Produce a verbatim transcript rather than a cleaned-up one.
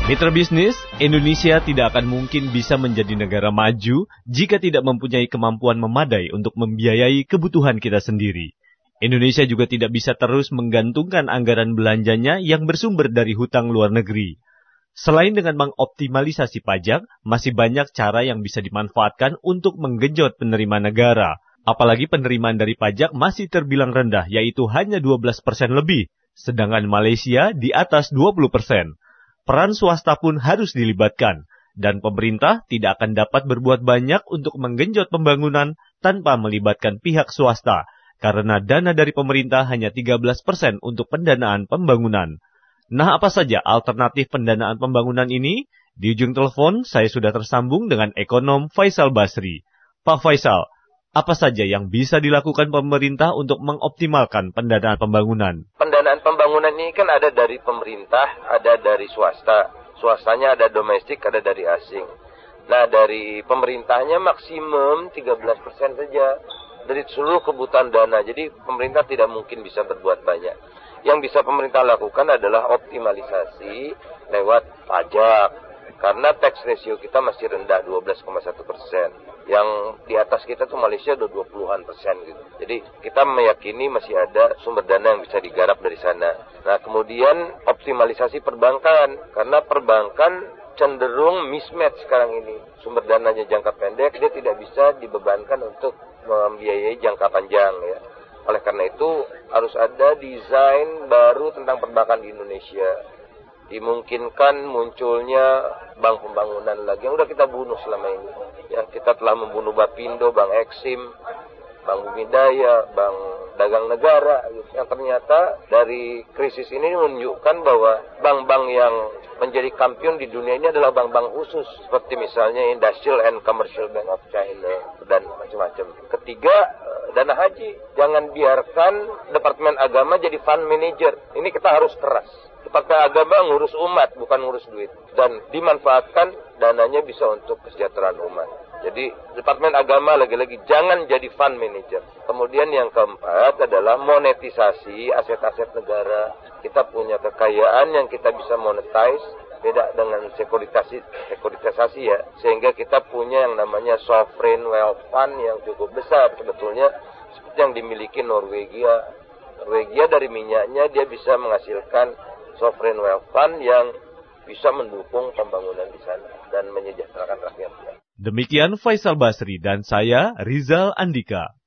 Mitra bisnis, Indonesia tidak akan mungkin bisa menjadi negara maju jika tidak mempunyai kemampuan memadai untuk membiayai kebutuhan kita sendiri. Indonesia juga tidak bisa terus menggantungkan anggaran belanjanya yang bersumber dari hutang luar negeri. Selain dengan mengoptimalisasi pajak, masih banyak cara yang bisa dimanfaatkan untuk menggenjot penerimaan negara. Apalagi penerimaan dari pajak masih terbilang rendah, yaitu hanya dua belas persen lebih, sedangkan Malaysia di atas dua puluh persen. Peran swasta pun harus dilibatkan, dan pemerintah tidak akan dapat berbuat banyak untuk menggenjot pembangunan tanpa melibatkan pihak swasta, karena dana dari pemerintah hanya tiga belas persen untuk pendanaan pembangunan. Nah, apa saja alternatif pendanaan pembangunan ini? Di ujung telepon, saya sudah tersambung dengan ekonom Faisal Basri. Pak Faisal, apa saja yang bisa dilakukan pemerintah untuk mengoptimalkan pendanaan pembangunan? Pendanaan pembangunan ini kan ada dari pemerintah, ada dari swasta. Swastanya ada domestik, ada dari asing. Nah, dari pemerintahnya maksimum tiga belas persen saja dari seluruh kebutuhan dana. Jadi pemerintah tidak mungkin bisa berbuat banyak. Yang bisa pemerintah lakukan adalah optimalisasi lewat pajak. Karena tax ratio kita masih rendah, dua belas koma satu persen. Yang di atas kita tuh Malaysia udah dua puluhan persen gitu. Jadi kita meyakini masih ada sumber dana yang bisa digarap dari sana. Nah, kemudian optimalisasi perbankan. Karena perbankan cenderung mismatch sekarang ini. Sumber dananya jangka pendek, dia tidak bisa dibebankan untuk membiayai jangka panjang ya. Oleh karena itu harus ada desain baru tentang perbankan di Indonesia. Dimungkinkan munculnya bank pembangunan lagi yang udah kita bunuh selama ini. Ya, kita telah membunuh Bapindo, Bank Eksim, Bank Bumidaya, Bank Dagang Negara. Gitu. Yang ternyata dari krisis ini menunjukkan bahwa bank-bank yang menjadi kampion di dunia ini adalah bank-bank khusus. Seperti misalnya Industrial and Commercial Bank of China dan macam-macam. Ketiga, dana haji. Jangan biarkan Departemen Agama jadi fund manager. Ini kita harus keras. Departemen Agama ngurus umat, bukan ngurus duit. Dan dimanfaatkan dananya bisa untuk kesejahteraan umat. Jadi Departemen Agama lagi-lagi jangan jadi fund manager. Kemudian yang keempat adalah monetisasi aset-aset negara. Kita punya kekayaan yang kita bisa monetize. Beda dengan sekuritisasi, sekuritisasi ya. Sehingga kita punya yang namanya sovereign wealth fund yang cukup besar. Sebetulnya seperti yang dimiliki Norwegia. Norwegia dari minyaknya dia bisa menghasilkan sovereign wealth fund yang bisa mendukung pembangunan di sana dan menyejahterakan rakyatnya. Demikian Faisal Basri dan saya Rizal Andika.